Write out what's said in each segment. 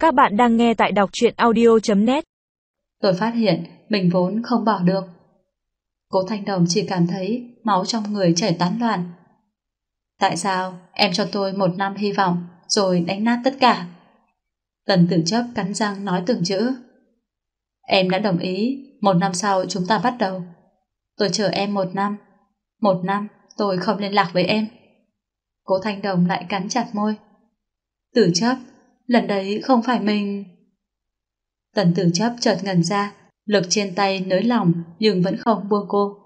Các bạn đang nghe tại đọc truyện audio.net. Tôi phát hiện mình vốn không bỏ được. Cố Thanh Đồng chỉ cảm thấy máu trong người chảy tán loạn. Tại sao em cho tôi 1 năm hy vọng rồi đánh nát tất cả? Tần Tử Chấp cắn răng nói từng chữ. Em đã đồng ý 1 năm sau chúng ta bắt đầu. Tôi chờ em 1 năm. 1 năm tôi không liên lạc với em. Cố Thanh Đồng lại cắn chặt môi. Tử Chấp, lần đấy không phải mình... Tần Tử Chấp chợt ngẩn ra, lực trên tay nới lỏng nhưng vẫn không buông cô.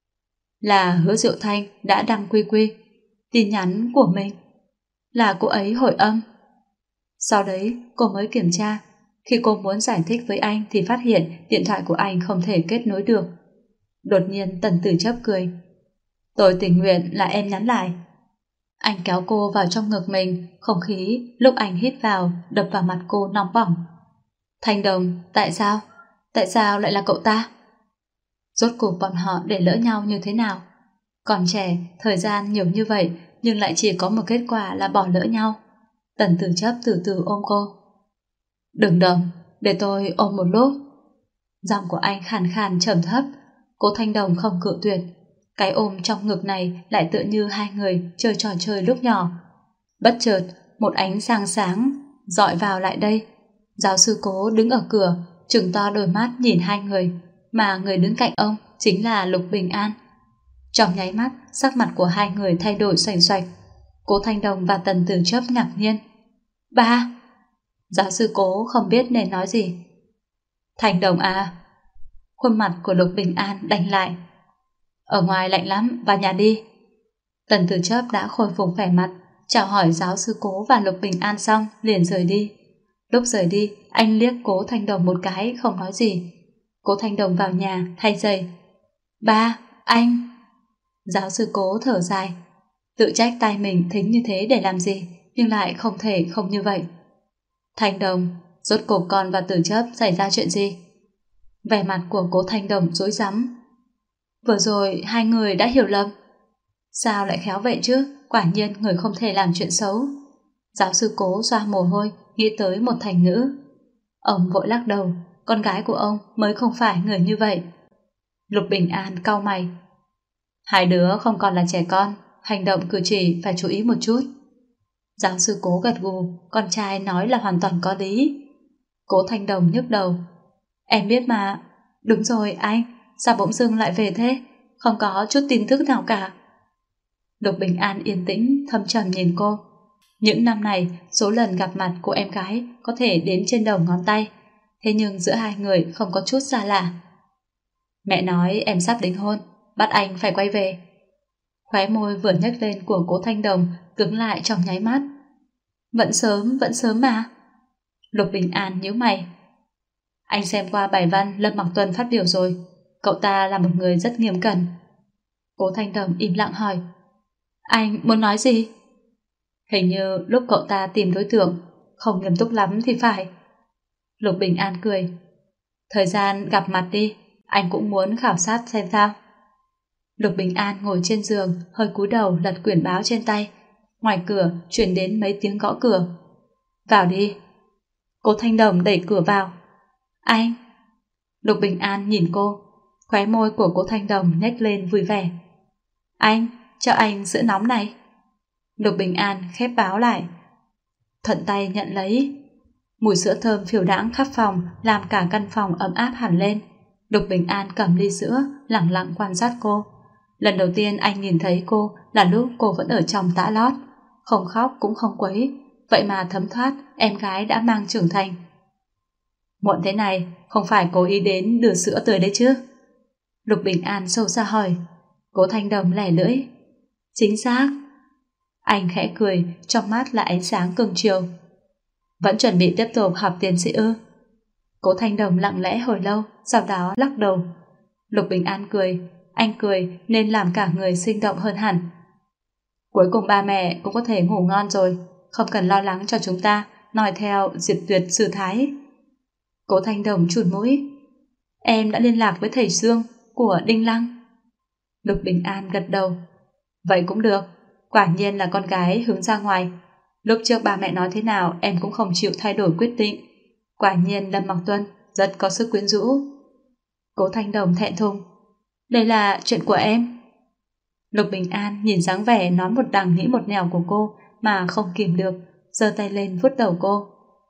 Là Hứa Diệu Thanh đã đăng quy. Tin nhắn của mình. Là cô ấy hồi âm. Sau đấy cô mới kiểm tra. Khi cô muốn giải thích với anh thì phát hiện điện thoại của anh không thể kết nối được. Đột nhiên Tần Tử Chấp cười. Tôi tình nguyện là em nhắn lại. Anh kéo cô vào trong ngực mình, không khí lúc anh hít vào đập vào mặt cô nóng bỏng. Thanh Đồng, tại sao? Tại sao lại là cậu ta? Rốt cuộc bọn họ để lỡ nhau như thế nào? Còn trẻ, thời gian nhiều như vậy nhưng lại chỉ có một kết quả là bỏ lỡ nhau. Tần Tử Chấp từ từ ôm cô. Đừng động, để tôi ôm một lúc. Giọng của anh khàn khàn trầm thấp. Cố Thanh Đồng không cự tuyệt. Cái ôm trong ngực này lại tựa như hai người chơi trò chơi lúc nhỏ. Bất chợt, một ánh sáng sáng dọi vào lại đây. Giáo sư Cố đứng ở cửa, trừng to đôi mắt nhìn hai người, mà người đứng cạnh ông chính là Lục Bình An. Trong nháy mắt, sắc mặt của hai người thay đổi xoành xoạch. Cố Thanh Đồng và Tần Tử Chấp ngạc nhiên. Ba! Giáo sư Cố không biết nên nói gì. Thanh Đồng à? Khuôn mặt của Lục Bình An đanh lại. Ở ngoài lạnh lắm, vào nhà đi. Tần Tử Chấp đã khôi phục vẻ mặt, chào hỏi giáo sư Cố và Lục Bình An xong liền rời đi. Lúc rời đi, anh liếc Cố Thanh Đồng một cái không nói gì. Cố Thanh Đồng vào nhà thay giày. Ba, anh... Giáo sư Cố thở dài. Tự trách tay mình thính như thế để làm gì, nhưng lại không thể không như vậy. Thanh Đồng, rốt cuộc con và Tử Chấp xảy ra chuyện gì? Vẻ mặt của Cố Thanh Đồng rối rắm. Vừa rồi hai người đã hiểu lầm. Sao lại khéo vậy chứ? Quả nhiên người không thể làm chuyện xấu. Giáo sư Cố xoa mồ hôi, nghĩ tới một thành nữ. Ông vội lắc đầu, con gái của ông mới không phải người như vậy. Lục Bình An cau mày. Hai đứa không còn là trẻ con, hành động cử chỉ phải chú ý một chút. Giáo sư Cố gật gù, con trai nói là hoàn toàn có lý. Cố Thanh Đồng nhức đầu. Em biết mà. Đúng rồi anh, sao bỗng dưng lại về thế? Không có chút tin tức nào cả. Lục Bình An yên tĩnh, thâm trầm nhìn cô. Những năm này, số lần gặp mặt của em gái có thể đếm trên đầu ngón tay. Thế nhưng giữa hai người không có chút xa lạ. Mẹ nói em sắp đính hôn, bắt anh phải quay về. Khóe môi vừa nhếch lên của Cố Thanh Đồng cứng lại trong nháy mắt. Vẫn sớm mà. Lục Bình An nhíu mày. Anh xem qua bài văn Lâm Mặc Tuân phát biểu rồi. Cậu ta là một người rất nghiêm cẩn. Cố Thanh Đồng im lặng hỏi. Anh muốn nói gì? Hình như lúc cậu ta tìm đối tượng không nghiêm túc lắm thì phải. Lục Bình An cười. Thời gian gặp mặt đi, anh cũng muốn khảo sát xem sao. Lục Bình An ngồi trên giường, hơi cúi đầu lật quyển báo trên tay. Ngoài cửa truyền đến mấy tiếng gõ cửa. Vào đi. Cố Thanh Đồng đẩy cửa vào. Anh. Lục Bình An nhìn cô. Khóe môi của Cố Thanh Đồng nhếch lên vui vẻ. Anh, cho anh sữa nóng này. Lục Bình An khép báo lại. Thuận tay nhận lấy. Mùi sữa thơm phiêu đãng khắp phòng làm cả căn phòng ấm áp hẳn lên. Lục Bình An cầm ly sữa, lặng lặng quan sát cô. Lần đầu tiên anh nhìn thấy cô là lúc cô vẫn ở trong tã lót, không khóc cũng không quấy, vậy mà thấm thoát em gái đã mang trưởng thành. Muộn thế này, không phải cố ý đến đưa sữa tới đấy chứ? Lục Bình An sâu xa hỏi. Cố Thanh Đồng lẻ lưỡi. Chính xác. Anh khẽ cười, trong mắt là ánh sáng cưng chiều. Vẫn chuẩn bị tiếp tục học tiến sĩ ư? Cố Thanh Đồng lặng lẽ hồi lâu, sau đó lắc đầu. Lục Bình An cười, anh cười nên làm cả người sinh động hơn hẳn. Cuối cùng ba mẹ cũng có thể ngủ ngon rồi, không cần lo lắng cho chúng ta nói theo Diệt Tuyệt Sư Thái. Cố Thanh Đồng chùn mũi. Em đã liên lạc với thầy Dương của Đinh Lăng. Lục Bình An gật đầu. Vậy cũng được, quả nhiên là con gái hướng ra ngoài. Lúc trước ba mẹ nói thế nào em cũng không chịu thay đổi quyết định. Quả nhiên Lâm Mặc Tuân rất có sức quyến rũ. Cố Thanh Đồng thẹn thùng. Đây là chuyện của em. Lục Bình An nhìn dáng vẻ nói một đằng nghĩ một nẻo của cô mà không kìm được, giơ tay lên vuốt đầu cô.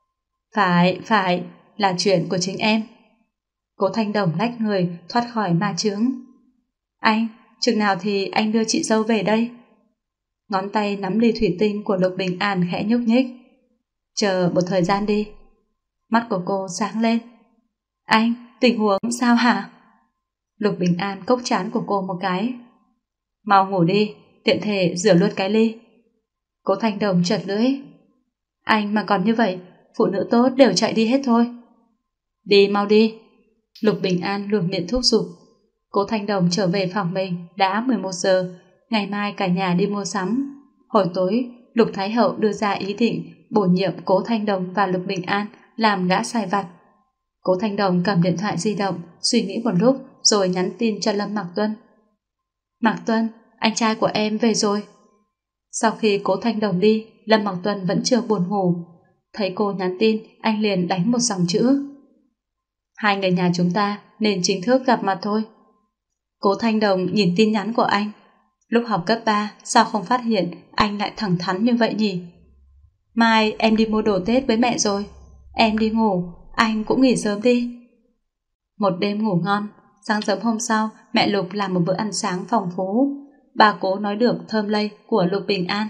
Phải, là chuyện của chính em. Cố Thanh Đồng lách người thoát khỏi ma chướng. Anh, chừng nào thì anh đưa chị dâu về đây? Ngón tay nắm ly thủy tinh của Lục Bình An khẽ nhúc nhích. Chờ một thời gian đi. Mắt của cô sáng lên. Anh, tình huống sao hả? Lục Bình An cốc trán của cô một cái. Mau ngủ đi, tiện thể rửa luôn cái ly. Cố Thanh Đồng chợt lưỡi. Anh mà còn như vậy, phụ nữ tốt đều chạy đi hết thôi. Đi mau đi. Lục Bình An luồng miệng thúc giục. Cố Thanh Đồng trở về phòng mình đã 11 giờ. Ngày mai cả nhà đi mua sắm. Hồi tối, Lục Thái Hậu đưa ra ý định bổ nhiệm Cố Thanh Đồng và Lục Bình An làm gã sai vặt. Cố Thanh Đồng cầm điện thoại di động, suy nghĩ một lúc rồi nhắn tin cho Lâm Mặc Tuân. Mặc Tuân, anh trai của em về rồi. Sau khi Cố Thanh Đồng đi, Lâm Mặc Tuân vẫn chưa buồn ngủ. Thấy cô nhắn tin, anh liền đánh một dòng chữ. Hai người nhà chúng ta nên chính thức gặp mặt thôi. Cố Thanh Đồng nhìn tin nhắn của anh. Lúc học cấp 3, sao không phát hiện anh lại thẳng thắn như vậy nhỉ? Mai em đi mua đồ Tết với mẹ rồi. Em đi ngủ, anh cũng nghỉ sớm đi. Một đêm ngủ ngon, sáng sớm hôm sau, mẹ Lục làm một bữa ăn sáng phong phú. Bà Cố nói được thơm lây của Lục Bình An.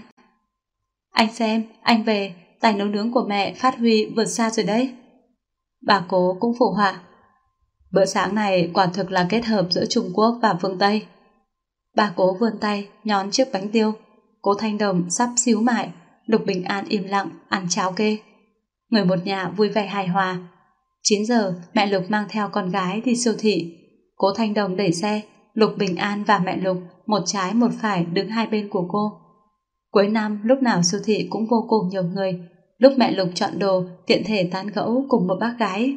Anh xem, anh về, tài nấu nướng của mẹ phát huy vượt xa rồi đấy. Bà Cố cũng phụ họa. Bữa sáng này quả thực là kết hợp giữa Trung Quốc và phương Tây. Bà Cố vươn tay nhón chiếc bánh tiêu. Cố Thanh Đồng sắp xíu mại. Lục Bình An im lặng ăn cháo kê. Người một nhà vui vẻ hài hòa. 9 giờ mẹ Lục mang theo con gái đi siêu thị. Cố Thanh Đồng đẩy xe. Lục Bình An và mẹ Lục một trái một phải đứng hai bên của cô. Cuối năm lúc nào siêu thị cũng vô cùng nhiều người. Lúc mẹ Lục chọn đồ tiện thể tán gẫu cùng một bác gái.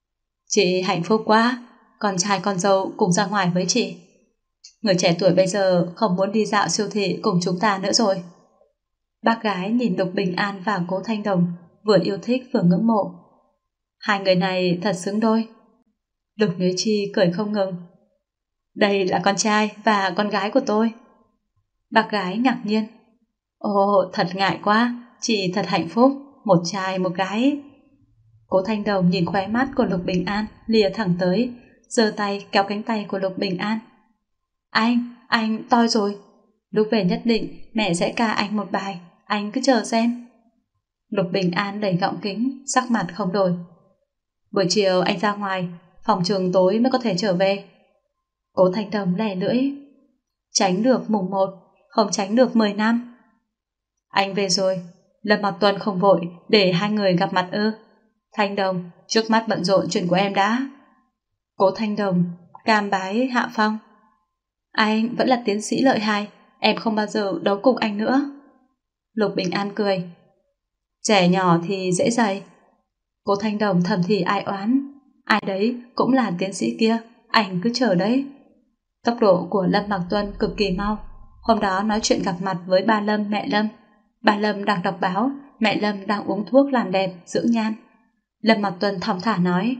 Chị hạnh phúc quá, con trai con dâu cùng ra ngoài với chị. Người trẻ tuổi bây giờ không muốn đi dạo siêu thị cùng chúng ta nữa rồi. Bác gái nhìn Lục Bình An và Cố Thanh Đồng, vừa yêu thích vừa ngưỡng mộ. Hai người này thật xứng đôi. Lục Nữ Chi cười không ngừng. Đây là con trai và con gái của tôi. Bác gái ngạc nhiên. Ồ, thật ngại quá, chị thật hạnh phúc, một trai một gái. Cố Thanh Đồng nhìn khóe mắt của Lục Bình An, lìa thẳng tới, giơ tay kéo cánh tay của Lục Bình An. Anh toi rồi. Lúc về nhất định mẹ sẽ ca anh một bài, anh cứ chờ xem. Lục Bình An đẩy gọng kính, sắc mặt không đổi. Buổi chiều anh ra ngoài, phòng trường tối mới có thể trở về. Cố Thanh Đồng lẻ lưỡi. Tránh được mùng 1, không tránh được 10 năm. Anh về rồi, Lâm Mặc Tuân không vội để hai người gặp mặt ư? Thanh Đồng, trước mắt bận rộn chuyện của em đã. Cố Thanh Đồng cam bái hạ phong. Anh vẫn là tiến sĩ lợi hại, em không bao giờ đấu cùng anh nữa. Lục Bình An cười. Trẻ nhỏ thì dễ dày. Cố Thanh Đồng thầm thì ai oán. Ai đấy cũng là tiến sĩ kia, anh cứ chờ đấy. Tốc độ của Lâm Mặc Tuân cực kỳ mau. Hôm đó nói chuyện gặp mặt với ba Lâm mẹ Lâm. Ba Lâm đang đọc báo, mẹ Lâm đang uống thuốc làm đẹp, dưỡng nhan. Lâm Mặc Tuân thong thả nói.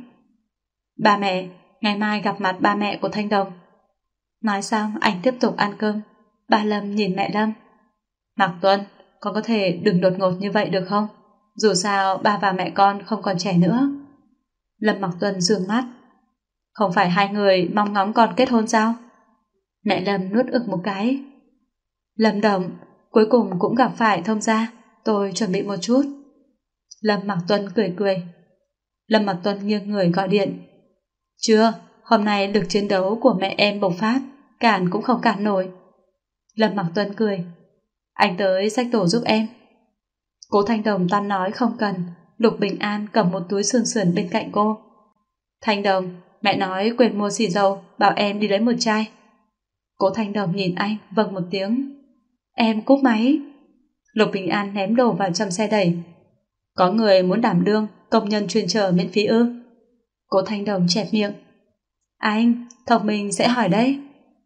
Ba mẹ, ngày mai gặp mặt ba mẹ của Thanh Đồng. Nói xong anh tiếp tục ăn cơm. Ba Lâm nhìn mẹ Lâm. Mặc Tuân, con có thể đừng đột ngột như vậy được không? Dù sao ba và mẹ con không còn trẻ nữa. Lâm Mặc Tuân dương mắt. Không phải hai người mong ngóng con kết hôn sao? Mẹ Lâm nuốt ực một cái. Lâm Đồng, cuối cùng cũng gặp phải thông gia, tôi chuẩn bị một chút. Lâm Mặc Tuân cười cười. Lâm Mặc Tuân nghiêng người gọi điện. Chưa, hôm nay lực chiến đấu của mẹ em bộc phát, cản cũng không cản nổi. Lâm Mặc Tuân cười. Anh tới xách tổ giúp em. Cố Thanh Đồng toan nói không cần. Lục Bình An cầm một túi sườn sườn bên cạnh cô. Thanh Đồng, mẹ nói quên mua xì dầu, bảo em đi lấy một chai. Cố Thanh Đồng nhìn anh, vâng một tiếng. Em cúp máy. Lục Bình An ném đồ vào trong xe đẩy. Có người muốn đảm đương công nhân chuyên chở miễn phí ư? Cố Thanh Đồng chẹp miệng. Anh, thông minh sẽ hỏi đấy.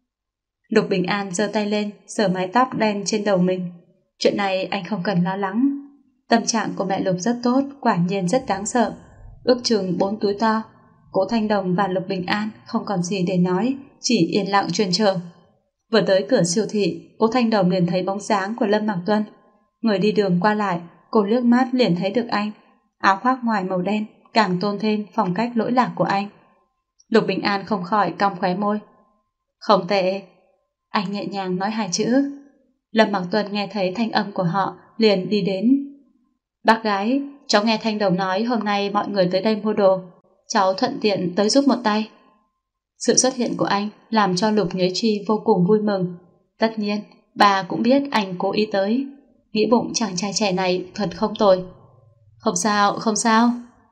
Lục Bình An giơ tay lên, sờ mái tóc đen trên đầu mình. Chuyện này anh không cần lo lắng. Tâm trạng của mẹ Lục rất tốt, quả nhiên rất đáng sợ. ước chừng 4 túi to. Cố Thanh Đồng và Lục Bình An không còn gì để nói, chỉ yên lặng chuyên chờ. Vừa tới cửa siêu thị, Cố Thanh Đồng liền thấy bóng dáng của Lâm Mặc Tuân. Người đi đường qua lại, cô liếc mắt liền thấy được anh. Áo khoác ngoài màu đen càng tôn thêm phong cách lỗi lạc của anh. Lục Bình An không khỏi cong khóe môi. Không tệ. Anh nhẹ nhàng nói 2 chữ. Lâm Mặc Tuân nghe thấy thanh âm của họ liền đi đến. Bác gái, cháu nghe Thanh Đồng nói hôm nay mọi người tới đây mua đồ. Cháu thuận tiện tới giúp một tay. Sự xuất hiện của anh làm cho Lục Nhuế Chi vô cùng vui mừng. Tất nhiên, bà cũng biết anh cố ý tới. Nghĩ bụng chàng trai trẻ này thật không tồi. Không sao, không sao.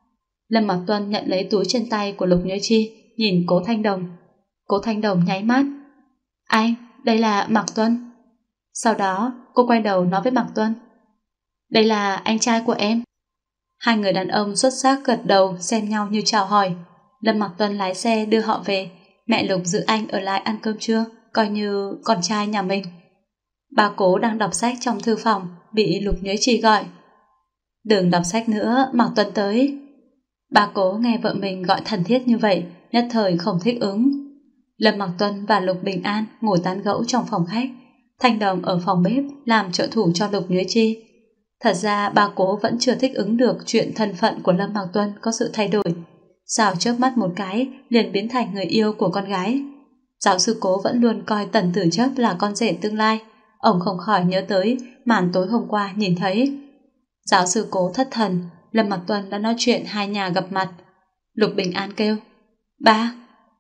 Lâm Mặc Tuân nhận lấy túi trên tay của Lục Nhuế Chi, nhìn Cố Thanh Đồng. Cố Thanh Đồng nháy mắt. Anh, đây là Mặc Tuân. Sau đó, cô quay đầu nói với Mặc Tuân. Đây là anh trai của em. Hai người đàn ông xuất sắc gật đầu xem nhau như chào hỏi. Lâm Mặc Tuân lái xe đưa họ về. Mẹ Lục giữ anh ở lại ăn cơm trưa, coi như con trai nhà mình. Bà Cố đang đọc sách trong thư phòng, bị Lục Nhuế Chi gọi. Đừng đọc sách nữa, Mặc Tuân tới. Bà Cố nghe vợ mình gọi thân thiết như vậy, nhất thời không thích ứng. Lâm Mặc Tuân và Lục Bình An ngồi tán gẫu trong phòng khách. Thanh Đồng ở phòng bếp làm trợ thủ cho Lục Nhuế Chi. Thật ra bà Cố vẫn chưa thích ứng được chuyện thân phận của Lâm Mặc Tuân có sự thay đổi. Sao chớp mắt một cái liền biến thành người yêu của con gái. Giáo sư Cố vẫn luôn coi Tần Tử Chấp là con rể tương lai. Ông không khỏi nhớ tới màn tối hôm qua nhìn thấy. Giáo sư Cố thất thần, Lâm Mặc Tuân đã nói chuyện hai nhà gặp mặt. Lục Bình An kêu, ba.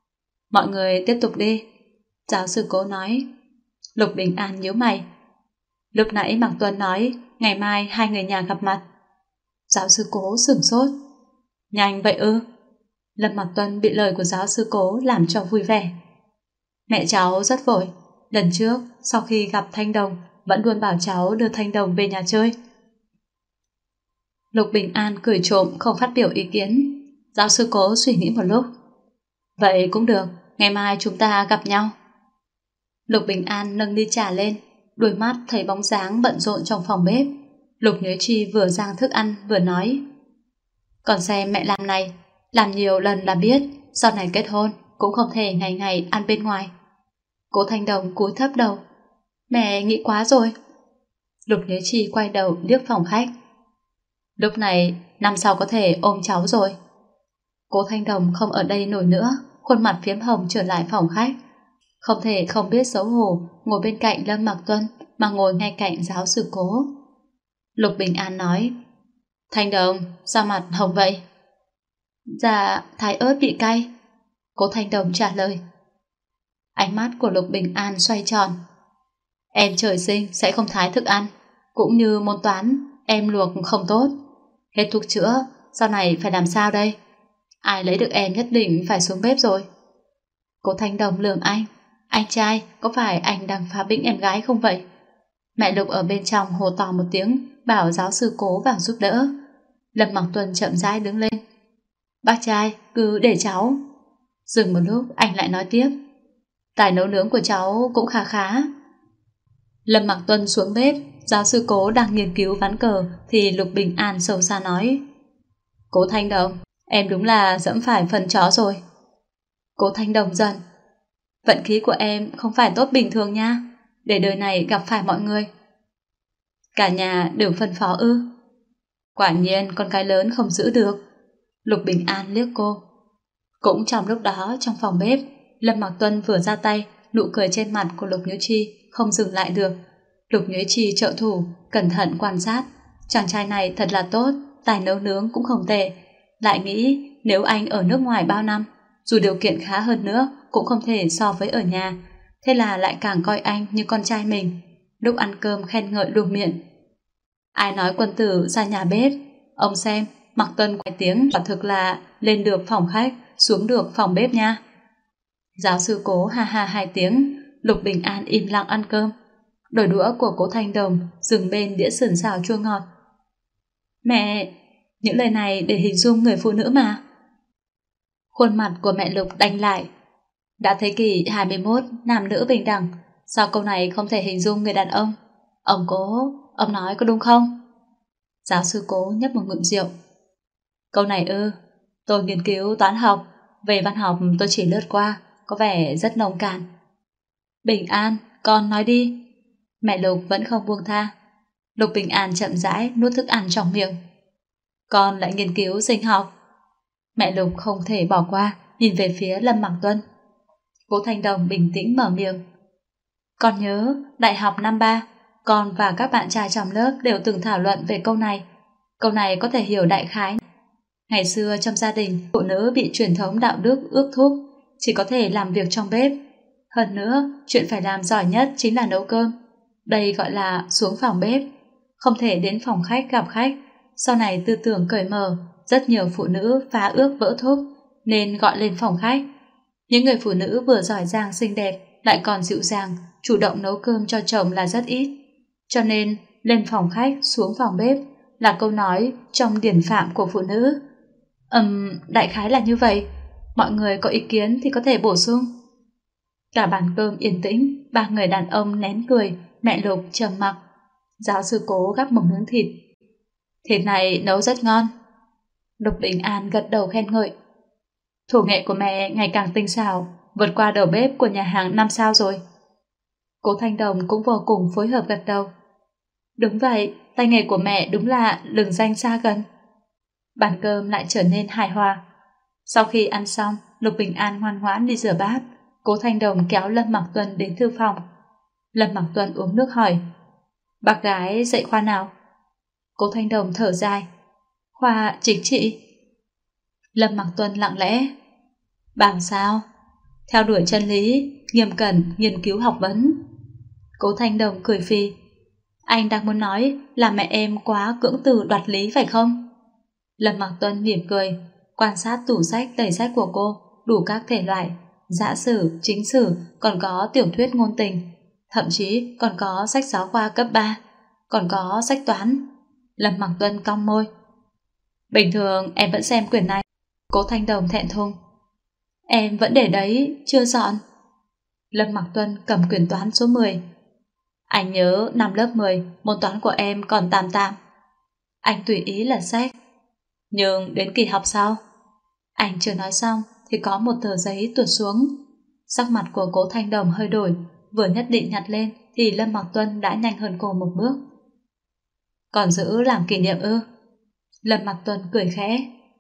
Mọi người tiếp tục đi. Giáo sư Cố nói. Lục Bình An nhíu mày. Lúc nãy Mặc Tuân nói ngày mai hai người nhà gặp mặt. Giáo sư Cố sửng sốt. Nhanh vậy ư? Lâm Mặc Tuân bị lời của giáo sư Cố làm cho vui vẻ. Mẹ cháu rất vội. Lần trước sau khi gặp Thanh Đồng vẫn luôn bảo cháu đưa Thanh Đồng về nhà chơi. Lục Bình An cười trộm không phát biểu ý kiến. Giáo sư Cố suy nghĩ một lúc. Vậy cũng được, ngày mai chúng ta gặp nhau. Lục Bình An nâng ly trà lên, đôi mắt thấy bóng dáng bận rộn trong phòng bếp. Lục Nhuế Chi vừa rang thức ăn vừa nói. Còn xem mẹ làm này, làm nhiều lần là biết, sau này kết hôn cũng không thể ngày ngày ăn bên ngoài. Cố Thanh Đồng cúi thấp đầu. Mẹ nghĩ quá rồi. Lục Nhuế Chi quay đầu liếc phòng khách. Lúc này năm sau có thể ôm cháu rồi. Cố Thanh Đồng không ở đây nổi nữa, khuôn mặt phiếm hồng trở lại phòng khách. Không thể không biết xấu hổ ngồi bên cạnh Lâm Mặc Tuân mà ngồi ngay cạnh giáo sư Cố. Lục Bình An nói. Thanh Đồng, sao mặt hồng vậy? Dạ, thái ớt bị cay. Cố Thanh Đồng trả lời. Ánh mắt của Lục Bình An xoay tròn. Em trời sinh sẽ không thái thức ăn, cũng như môn toán em luộc không tốt. Hết thuốc chữa, sau này phải làm sao đây? Ai lấy được em nhất định phải xuống bếp rồi. Cố Thanh Đồng lườm anh trai, có phải anh đang phá bĩnh em gái không vậy? Mẹ Lục ở bên trong hô to một tiếng, bảo giáo sư Cố vào giúp đỡ. Lâm Mặc Tuân chậm rãi đứng lên. Bác trai, cứ để cháu. Dừng một lúc anh lại nói tiếp. Tài nấu nướng của cháu cũng khá khá. Lâm Mặc Tuân xuống bếp, giáo sư Cố đang nghiên cứu ván cờ thì Lục Bình An sâu xa nói. Cố Thanh Đồng, em đúng là dẫm phải phần chó rồi. Cố Thanh Đồng giận. Vận khí của em không phải tốt bình thường nha, để đời này gặp phải mọi người. Cả nhà đều phân phó ư? Quả nhiên con cái lớn không giữ được. Lục Bình An liếc cô. Cũng trong lúc đó trong phòng bếp, Lâm Mặc Tuân vừa ra tay, nụ cười trên mặt của Lục Nhữ Chi không dừng lại được. Lục Nhữ Chi trợ thủ, cẩn thận quan sát. Chàng trai này thật là tốt, tài nấu nướng cũng không tệ. Lại nghĩ nếu anh ở nước ngoài bao năm, dù điều kiện khá hơn nữa cũng không thể so với ở nhà. Thế là lại càng coi anh như con trai mình. Lúc ăn cơm khen ngợi luôn miệng. Ai nói quân tử ra nhà bếp? Ông xem, Mặc Tuân quay tiếng quả thực là lên được phòng khách, xuống được phòng bếp nha. Giáo sư Cố ha ha 2 tiếng. Lục Bình An im lặng ăn cơm. Đôi đũa của Cố Thanh Đồng dừng bên đĩa sườn xào chua ngọt. Mẹ, những lời này để hình dung người phụ nữ mà. Khuôn mặt của mẹ Lục đanh lại. Đã thế kỷ 21, nam nữ bình đẳng, sao câu này không thể hình dung người đàn ông? Ông Cố, ông nói có đúng không? Giáo sư Cố nhấp một ngụm rượu. Câu này ư? Tôi nghiên cứu toán học, về văn học tôi chỉ lướt qua, có vẻ rất nông cạn. Bình An, con nói đi. Mẹ Lục vẫn không buông tha. Lục Bình An chậm rãi nuốt thức ăn trong miệng. Con lại nghiên cứu sinh học. Mẹ Lục không thể bỏ qua, nhìn về phía Lâm Mặc Tuân. Cố Thanh Đồng bình tĩnh mở miệng. Con nhớ, đại học năm 3, con và các bạn trai trong lớp đều từng thảo luận về câu này. Câu này có thể hiểu đại khái. Ngày xưa trong gia đình, phụ nữ bị truyền thống đạo đức ước thúc, chỉ có thể làm việc trong bếp. Hơn nữa, chuyện phải làm giỏi nhất chính là nấu cơm. Đây gọi là xuống phòng bếp. Không thể đến phòng khách gặp khách. Sau này tư tưởng cởi mở, rất nhiều phụ nữ phá ước vỡ thúc, nên gọi lên phòng khách. Những người phụ nữ vừa giỏi giang xinh đẹp, lại còn dịu dàng, chủ động nấu cơm cho chồng là rất ít. Cho nên, lên phòng khách, xuống phòng bếp là câu nói trong điển phạm của phụ nữ. Đại khái là như vậy. Mọi người có ý kiến thì có thể bổ sung. Cả bàn cơm yên tĩnh, ba người đàn ông nén cười, mẹ Lục trầm mặc. Giáo sư Cố gắp một miếng thịt. Thịt này nấu rất ngon. Lục Bình An gật đầu khen ngợi. Thủ nghệ của mẹ ngày càng tinh xảo, vượt qua đầu bếp của nhà hàng 5 sao rồi. Cố Thanh Đồng cũng vô cùng phối hợp gật đầu. Đúng vậy, tay nghề của mẹ đúng là lừng danh xa gần. Bàn cơm lại trở nên hài hòa. Sau khi ăn xong, Lục Bình An ngoan ngoãn đi rửa bát. Cố Thanh Đồng kéo Lâm Mặc Tuân đến thư phòng. Lâm Mặc Tuân uống nước hỏi. Bác gái dạy khoa nào? Cố Thanh Đồng thở dài. Khoa chính trị. Lâm Mặc Tuân lặng lẽ. Bằng sao? Theo đuổi chân lý, nghiêm cẩn, nghiên cứu học vấn. Cố Thanh Đồng cười phì. Anh đang muốn nói là mẹ em quá cưỡng từ đoạt lý phải không? Lâm Mặc Tuân mỉm cười, quan sát tủ sách đầy sách của cô, đủ các thể loại, dã sử, chính sử, còn có tiểu thuyết ngôn tình, thậm chí còn có sách giáo khoa cấp 3, còn có sách toán. Lâm Mặc Tuân cong môi. Bình thường em vẫn xem quyển này. Cố Thanh Đồng thẹn thùng. Em vẫn để đấy, chưa dọn. Lâm Mặc Tuân cầm quyển toán số 10. Anh nhớ năm lớp 10, môn toán của em còn tạm tạm. Anh tùy ý lật sách. Nhưng đến kỳ học sau, anh chưa nói xong thì có một tờ giấy tuột xuống. Sắc mặt của Cố Thanh Đồng hơi đổi, vừa nhất định nhặt lên thì Lâm Mặc Tuân đã nhanh hơn cô một bước. Còn giữ làm kỷ niệm ư? Lâm Mặc Tuân cười khẽ.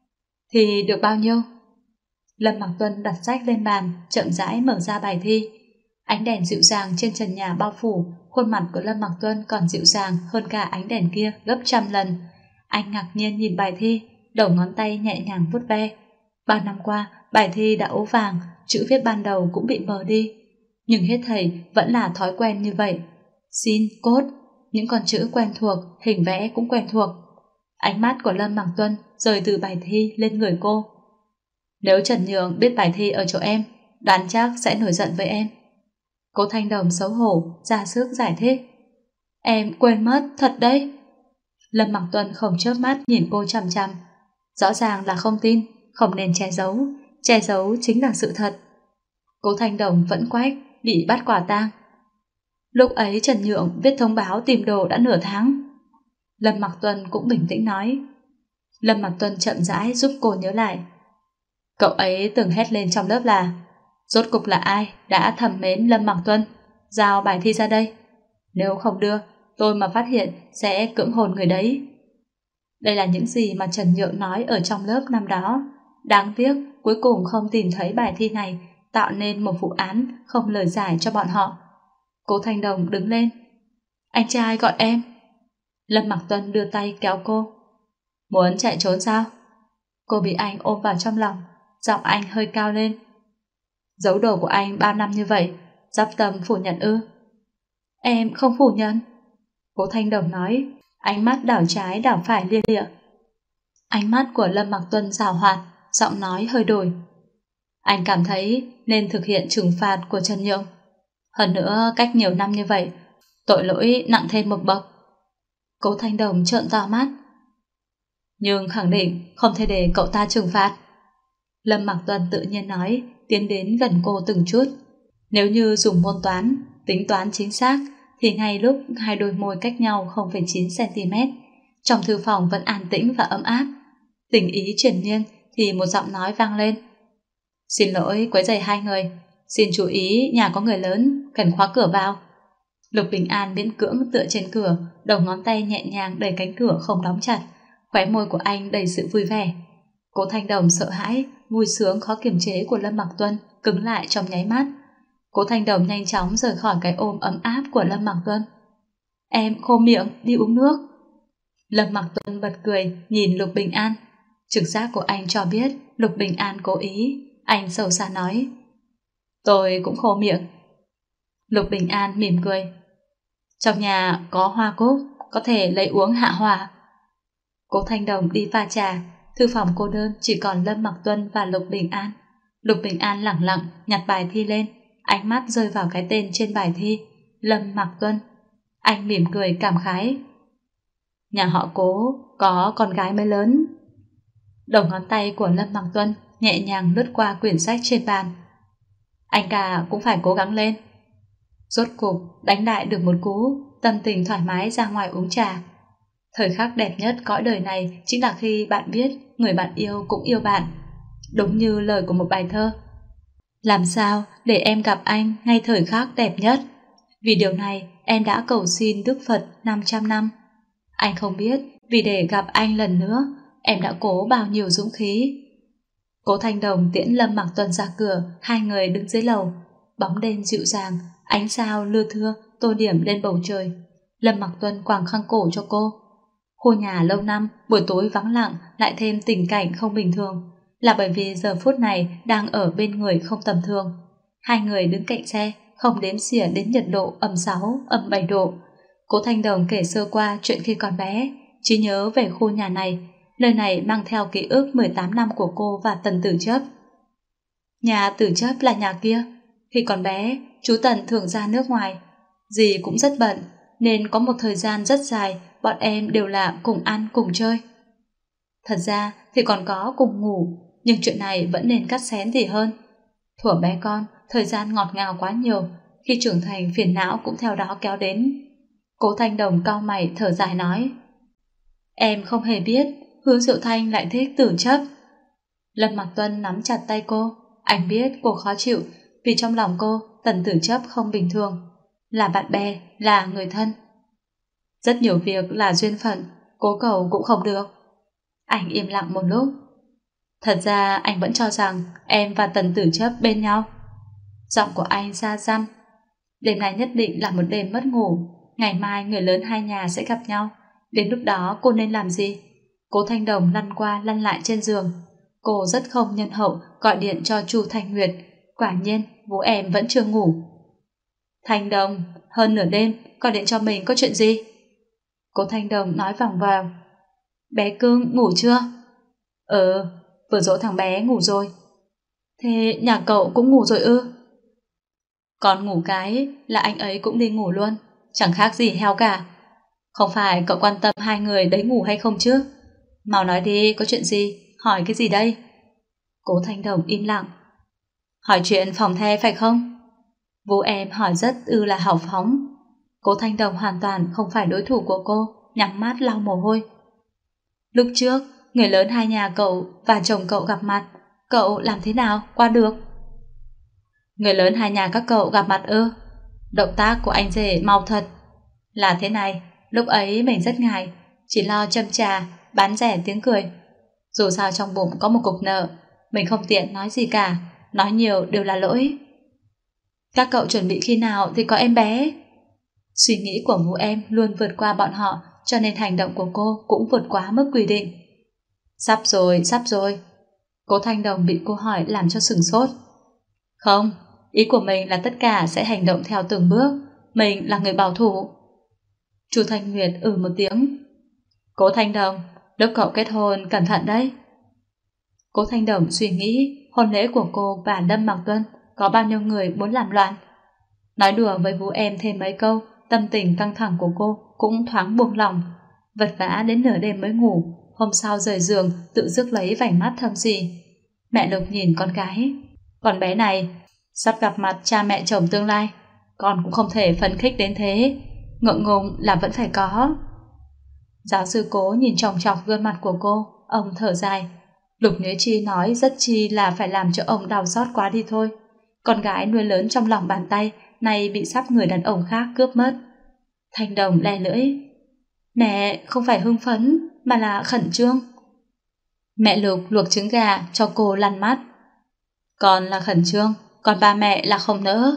Thì được bao nhiêu? Lâm Mặc Tuân đặt sách lên bàn, chậm rãi mở ra bài thi. Ánh đèn dịu dàng trên trần nhà bao phủ, khuôn mặt của Lâm Mặc Tuân còn dịu dàng hơn cả ánh đèn kia gấp trăm lần. Anh ngạc nhiên nhìn bài thi, đầu ngón tay nhẹ nhàng vuốt ve. 3 năm qua, bài thi đã ố vàng, chữ viết ban đầu cũng bị mờ đi. Nhưng hết thảy vẫn là thói quen như vậy. Sin, cốt, những con chữ quen thuộc, hình vẽ cũng quen thuộc. Ánh mắt của Lâm Mặc Tuân rời từ bài thi lên người cô. Nếu Trần Nhượng biết bài thi ở chỗ em, đoán chắc sẽ nổi giận với em. Cố Thanh Đồng xấu hổ, ra sức giải thích. Em quên mất, thật đấy. Lâm Mặc Tuân không chớp mắt nhìn cô chằm chằm. Rõ ràng là không tin, không nên che giấu chính là sự thật. Cố Thanh Đồng vẫn quách, bị bắt quả tang. Lúc ấy Trần Nhượng viết thông báo tìm đồ đã nửa tháng. Lâm Mặc Tuân cũng bình tĩnh nói. Lâm Mặc Tuân chậm rãi giúp cô nhớ lại. Cậu ấy từng hét lên trong lớp là rốt cục là ai đã thầm mến Lâm Mặc Tuân, giao bài thi ra đây. Nếu không đưa, tôi mà phát hiện sẽ cưỡng hồn người đấy. Đây là những gì mà Trần Nhượng nói ở trong lớp năm đó. Đáng tiếc cuối cùng không tìm thấy bài thi này, tạo nên một vụ án không lời giải cho bọn họ. Cố Thanh Đồng đứng lên. Anh trai gọi em. Lâm Mặc Tuân đưa tay kéo cô. Muốn chạy trốn sao? Cô bị anh ôm vào trong lòng, giọng anh hơi cao lên. Giấu đồ của anh 3 năm như vậy, dắp tâm phủ nhận ư? Em không phủ nhận. Cố Thanh Đồng nói, ánh mắt đảo trái đảo phải lia lịa. Ánh mắt của Lâm Mặc Tuân giảo hoạt, giọng nói hơi đổi. Anh cảm thấy nên thực hiện trừng phạt của Trần Nhượng. Hơn nữa cách nhiều năm như vậy, tội lỗi nặng thêm một bậc. Cố Thanh Đồng trợn to mắt. Nhưng khẳng định không thể để cậu ta trừng phạt. Lâm Mặc Tuân tự nhiên nói, tiến đến gần cô từng chút. Nếu như dùng môn toán, tính toán chính xác, thì ngay lúc hai đôi môi cách nhau 0,9 cm, trong thư phòng vẫn an tĩnh và ấm áp. Tình ý triền miên, thì một giọng nói vang lên. Xin lỗi quấy rầy hai người, xin chú ý nhà có người lớn, cần khóa cửa vào. Lục Bình An miễn cưỡng tựa trên cửa, đầu ngón tay nhẹ nhàng đẩy cánh cửa không đóng chặt, khóe môi của anh đầy sự vui vẻ. Cố Thanh Đồng sợ hãi, vui sướng khó kiềm chế của Lâm Mặc Tuân cứng lại trong nháy mắt. Cố Thanh Đồng nhanh chóng rời khỏi cái ôm ấm áp của Lâm Mặc Tuân. Em khô miệng, đi uống nước. Lâm Mặc Tuân bật cười nhìn Lục Bình An. Trực giác của anh cho biết Lục Bình An cố ý. Anh sâu xa nói, tôi cũng khô miệng. Lục Bình An mỉm cười. Trong nhà có hoa cúc, có thể lấy uống hạ hỏa. Cố Thanh Đồng đi pha trà. Thư phòng cô đơn chỉ còn Lâm Mặc Tuân và Lục Bình An. Lục Bình An lẳng lặng nhặt bài thi lên, ánh mắt rơi vào cái tên trên bài thi, Lâm Mặc Tuân. Anh mỉm cười cảm khái. Nhà họ Cố có con gái mới lớn. Đầu ngón tay của Lâm Mặc Tuân nhẹ nhàng lướt qua quyển sách trên bàn. Anh cả cũng phải cố gắng lên. Rốt cục đánh đại được một cú, tâm tình thoải mái ra ngoài uống trà. Thời khắc đẹp nhất cõi đời này chính là khi bạn biết người bạn yêu cũng yêu bạn. Đúng như lời của một bài thơ. Làm sao để em gặp anh ngay thời khắc đẹp nhất? Vì điều này em đã cầu xin Đức Phật 500 năm. Anh không biết vì để gặp anh lần nữa em đã cố bao nhiêu dũng khí. Cố Thanh Đồng tiễn Lâm Mặc Tuân ra cửa. Hai người đứng dưới lầu. Bóng đêm dịu dàng, ánh sao lưa thưa tô điểm lên bầu trời. Lâm Mặc Tuân quàng khăn cổ cho cô. Khu nhà lâu năm, buổi tối vắng lặng lại thêm tình cảnh không bình thường, là bởi vì giờ phút này đang ở bên người không tầm thường. Hai người đứng cạnh xe, không đếm xỉa đến nhiệt độ âm 6, âm 7 độ. Cố Thanh Đồng kể sơ qua chuyện khi còn bé, trí nhớ về khu nhà này. Nơi này mang theo ký ức 18 năm của cô và Tần Tử Chấp. Nhà Tử Chấp là nhà kia. Khi còn bé, chú Tần thường ra nước ngoài. Dì cũng rất bận, nên có một thời gian rất dài bọn em đều là cùng ăn cùng chơi. Thật ra thì còn có cùng ngủ, nhưng chuyện này vẫn nên cắt xén thì hơn. Thuở bé con, thời gian ngọt ngào quá nhiều, khi trưởng thành phiền não cũng theo đó kéo đến. Cố Thanh Đồng cau mày thở dài nói, em không hề biết Hứa Diệu Thanh lại thích Tử Chấp. Lâm Mặc Tuân nắm chặt tay cô. Anh biết cô khó chịu vì trong lòng cô Tần Tử Chấp không bình thường, là bạn bè, là người thân. Rất nhiều việc là duyên phận, cố cầu cũng không được. Anh im lặng một lúc. Thật ra anh vẫn cho rằng em và Tần Tử Chấp bên nhau. Giọng của anh xa xăm. Đêm nay nhất định là một đêm mất ngủ. Ngày mai người lớn hai nhà sẽ gặp nhau. Đến lúc đó cô nên làm gì? Cố Thanh Đồng lăn qua lăn lại trên giường. Cô rất không nhân hậu gọi điện cho Chu Thanh Nguyệt. Quả nhiên bố em vẫn chưa ngủ. Thanh Đồng, hơn nửa đêm gọi điện cho mình có chuyện gì? Cố Thanh Đồng nói vòng vào. Bé cưng ngủ chưa? Vừa dỗ thằng bé ngủ rồi. Thế nhà cậu cũng ngủ rồi ư? Còn ngủ cái là anh ấy cũng đi ngủ luôn, chẳng khác gì heo cả. Không phải cậu quan tâm hai người đấy ngủ hay không chứ? Mau nói đi, có chuyện gì? Hỏi cái gì đây? Cố Thanh Đồng im lặng. Hỏi chuyện phòng the phải không? Vũ em hỏi rất là hào phóng. Cố Thanh Đồng hoàn toàn không phải đối thủ của cô, nhắm mắt lau mồ hôi. Lúc trước, người lớn hai nhà cậu và chồng cậu gặp mặt, cậu làm thế nào qua được? Người lớn hai nhà các cậu gặp mặt ư? Động tác của anh rể mau thật. Là thế này, lúc ấy mình rất ngại, chỉ lo châm trà, bán rẻ tiếng cười. Dù sao trong bụng có một cục nợ, mình không tiện nói gì cả, nói nhiều đều là lỗi. Các cậu chuẩn bị khi nào thì có em bé? Suy nghĩ của Vũ em luôn vượt qua bọn họ, cho nên hành động của cô cũng vượt quá mức quy định. Sắp rồi, sắp rồi. Cố Thanh Đồng bị cô hỏi làm cho sửng sốt. Không, ý của mình là tất cả sẽ hành động theo từng bước. Mình là người bảo thủ. Chu Thanh Nguyệt một tiếng. Cố Thanh Đồng, lúc cậu kết hôn cẩn thận đấy. Cố Thanh Đồng suy nghĩ hôn lễ của cô và Lâm Mặc Tuân có bao nhiêu người muốn làm loạn. Nói đùa với Vũ em thêm mấy câu, tâm tình căng thẳng của cô cũng thoáng buông lỏng. Vật vã đến nửa đêm mới ngủ, hôm sau rời giường tự rước lấy vành mắt thâm gì. Mẹ Lục nhìn con gái. Con bé này sắp gặp mặt cha mẹ chồng tương lai, con cũng không thể phấn khích đến thế. Ngượng ngùng là vẫn phải có. Giáo sư Cố nhìn chòng chọc gương mặt của cô, ông thở dài. Lục Nhuế Chi nói rất chi là phải làm cho ông đau xót quá đi thôi. Con gái nuôi lớn trong lòng bàn tay nay bị sắp người đàn ông khác cướp mất. Thanh Đồng le lưỡi. Mẹ không phải hưng phấn mà là khẩn trương. Mẹ Lục luộc trứng gà cho cô lăn mắt. Con là khẩn trương, còn ba mẹ là không nỡ.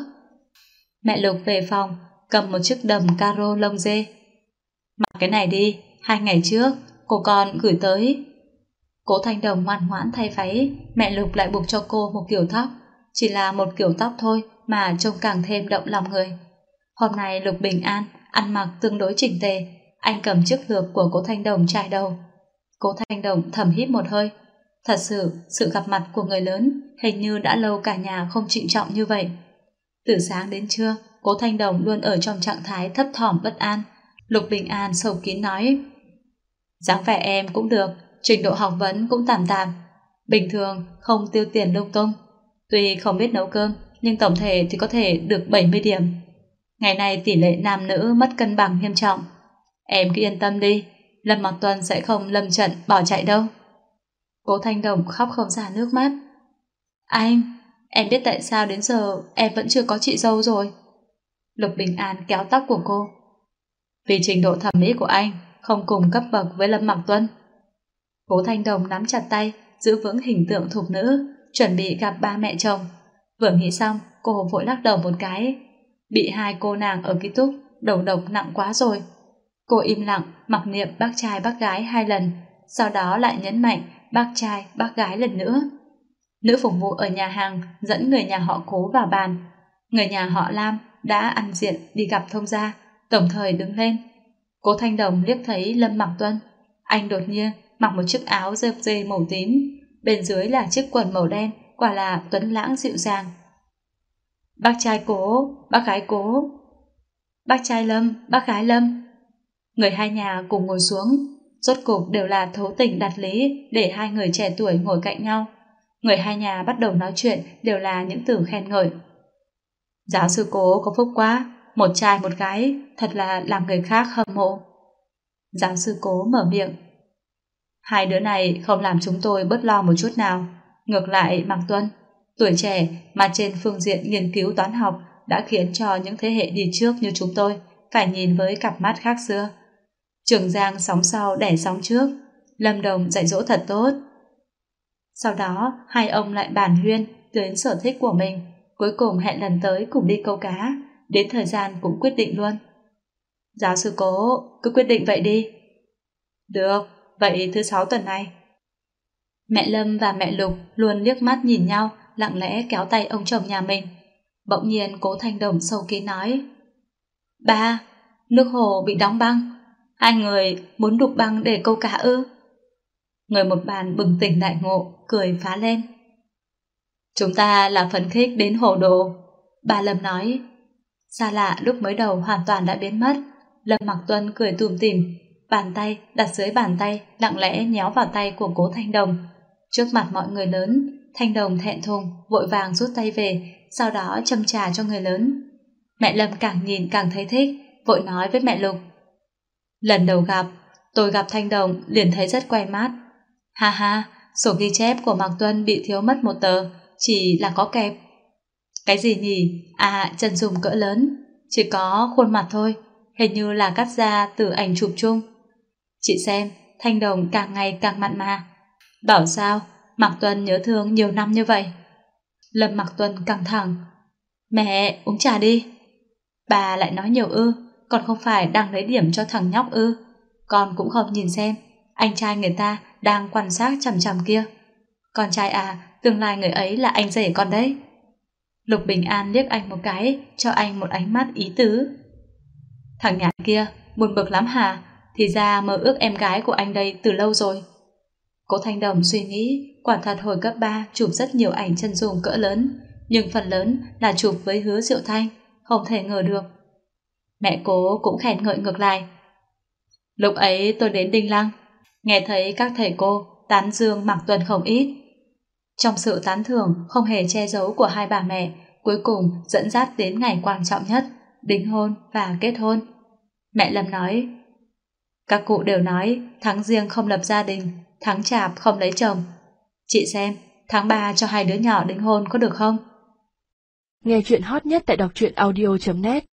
Mẹ Lục về phòng, cầm một chiếc đầm caro lông dê. Mặc cái này đi, 2 ngày trước cô con gửi tới. Cố Thanh Đồng ngoan ngoãn thay váy, mẹ Lục lại buộc cho cô một kiểu tóc. Chỉ là một kiểu tóc thôi mà trông càng thêm động lòng người. Hôm nay Lục Bình An ăn mặc tương đối chỉnh tề, anh cầm chiếc lược của Cố Thanh Đồng chải đầu. Cố Thanh Đồng thầm hít một hơi. Thật sự gặp mặt của người lớn hình như đã lâu cả nhà không trịnh trọng như vậy. Từ sáng đến trưa, Cố Thanh Đồng luôn ở trong trạng thái thấp thỏm bất an. Lục Bình An sầu kín nói: dáng vẻ em cũng được, trình độ học vấn cũng tạm tạm, bình thường không tiêu tiền lung tung. Tuy không biết nấu cơm, nhưng tổng thể thì có thể được 70 điểm. Ngày nay tỷ lệ nam nữ mất cân bằng nghiêm trọng. Em cứ yên tâm đi, Lâm Mặc Tuân sẽ không lâm trận bỏ chạy đâu. Cố Thanh Đồng khóc không ra nước mắt. Anh, em biết tại sao đến giờ em vẫn chưa có chị dâu rồi. Lục Bình An kéo tóc của cô. Vì trình độ thẩm mỹ của anh không cùng cấp bậc với Lâm Mặc Tuân. Cố Thanh Đồng nắm chặt tay, giữ vững hình tượng thục nữ, chuẩn bị gặp ba mẹ chồng. Vừa nghĩ xong, cô vội lắc đầu một cái. Bị 2 cô nàng ở ký túc đầu độc nặng quá rồi. Cô im lặng mặc niệm bác trai bác gái 2 lần, sau đó lại nhấn mạnh bác trai bác gái lần nữa. Nữ phục vụ ở nhà hàng dẫn người nhà họ Cố vào bàn. Người nhà họ Lam đã ăn diện đi gặp thông gia, đồng thời đứng lên. Cố Thanh Đồng liếc thấy Lâm Mặc Tuân. Anh đột nhiên mặc một chiếc áo rơm rê màu tím, bên dưới là chiếc quần màu đen, quả là tuấn lãng dịu dàng. Bác trai Cố, bác gái Cố. Bác trai Lâm, bác gái Lâm. Người hai nhà cùng ngồi xuống, rốt cục đều là thấu tình đạt lý để 2 người trẻ tuổi ngồi cạnh nhau. Người hai nhà bắt đầu nói chuyện đều là những từ khen ngợi. Giáo sư Cố có phúc quá, một trai một gái, thật là làm người khác hâm mộ. Giáo sư Cố mở miệng. 2 đứa này không làm chúng tôi bớt lo một chút nào. Ngược lại Mạc Tuân, tuổi trẻ mà trên phương diện nghiên cứu toán học đã khiến cho những thế hệ đi trước như chúng tôi phải nhìn với cặp mắt khác xưa. Trường Giang sóng sau đẻ sóng trước, Lâm Đồng dạy dỗ thật tốt. Sau đó 2 ông lại bàn huyên đến sở thích của mình, cuối cùng hẹn lần tới cùng đi câu cá, đến thời gian cũng quyết định luôn. Giáo sư Cố, cứ quyết định vậy đi. Được, vậy thứ 6 tuần này. Mẹ Lâm và mẹ Lục luôn liếc mắt nhìn nhau, lặng lẽ kéo tay ông chồng nhà mình. Bỗng nhiên Cố Thanh Đồng sâu kín nói: Ba, nước hồ bị đóng băng, 2 người muốn đục băng để câu cá ư? Người một bàn bừng tỉnh đại ngộ, cười phá lên. Chúng ta là phấn khích đến hồ đồ. Bà Lâm nói. Xa lạ lúc mới đầu hoàn toàn đã biến mất. Lâm Mặc Tuân cười tủm tỉm, bàn tay đặt dưới bàn tay lặng lẽ nhéo vào tay của Cố Thanh Đồng. Trước mặt mọi người lớn, Thanh Đồng thẹn thùng vội vàng rút tay về, sau đó châm trà cho người lớn. Mẹ Lâm càng nhìn càng thấy thích, vội nói với mẹ Lục. Lần đầu gặp, tôi gặp Thanh Đồng liền thấy rất quen mắt. Ha ha, sổ ghi chép của Mạc Tuân bị thiếu mất 1 tờ, chỉ là có kẹp. Cái gì nhỉ? À, chân dung cỡ lớn, chỉ có khuôn mặt thôi, hình như là cắt ra từ ảnh chụp chung. Chị xem, Thanh Đồng càng ngày càng mặn mà. Bảo sao, Mạc Tuân nhớ thương nhiều năm như vậy. Lâm Mạc Tuân căng thẳng. Mẹ, uống trà đi. Bà lại nói nhiều ư, còn không phải đang lấy điểm cho thằng nhóc ư? Con cũng không nhìn xem, anh trai người ta đang quan sát chằm chằm kia. Con trai à, tương lai người ấy là anh rể con đấy. Lục Bình An liếc anh một cái, cho anh một ánh mắt ý tứ. Thằng nhãi kia, buồn bực lắm hả? Thì ra mơ ước em gái của anh đây từ lâu rồi. Cố Thanh Đồng suy nghĩ, quả thật hồi cấp 3 chụp rất nhiều ảnh chân dung cỡ lớn, nhưng phần lớn là chụp với Hứa Diệu Thanh, không thể ngờ được. Mẹ Cố cũng khen ngợi ngược lại. Lúc ấy tôi đến Đinh Lăng, nghe thấy các thầy cô tán dương Mạc Tuân không ít. Trong sự tán thưởng không hề che giấu của 2 bà mẹ, cuối cùng dẫn dắt đến ngày quan trọng nhất, đính hôn và kết hôn. Mẹ Lâm nói, các cụ đều nói tháng Giêng không lập gia đình, tháng Chạp không lấy chồng. Chị xem, tháng 3 cho hai đứa nhỏ đính hôn có được không? Nghe chuyện hot nhất tại đọc truyện audio.net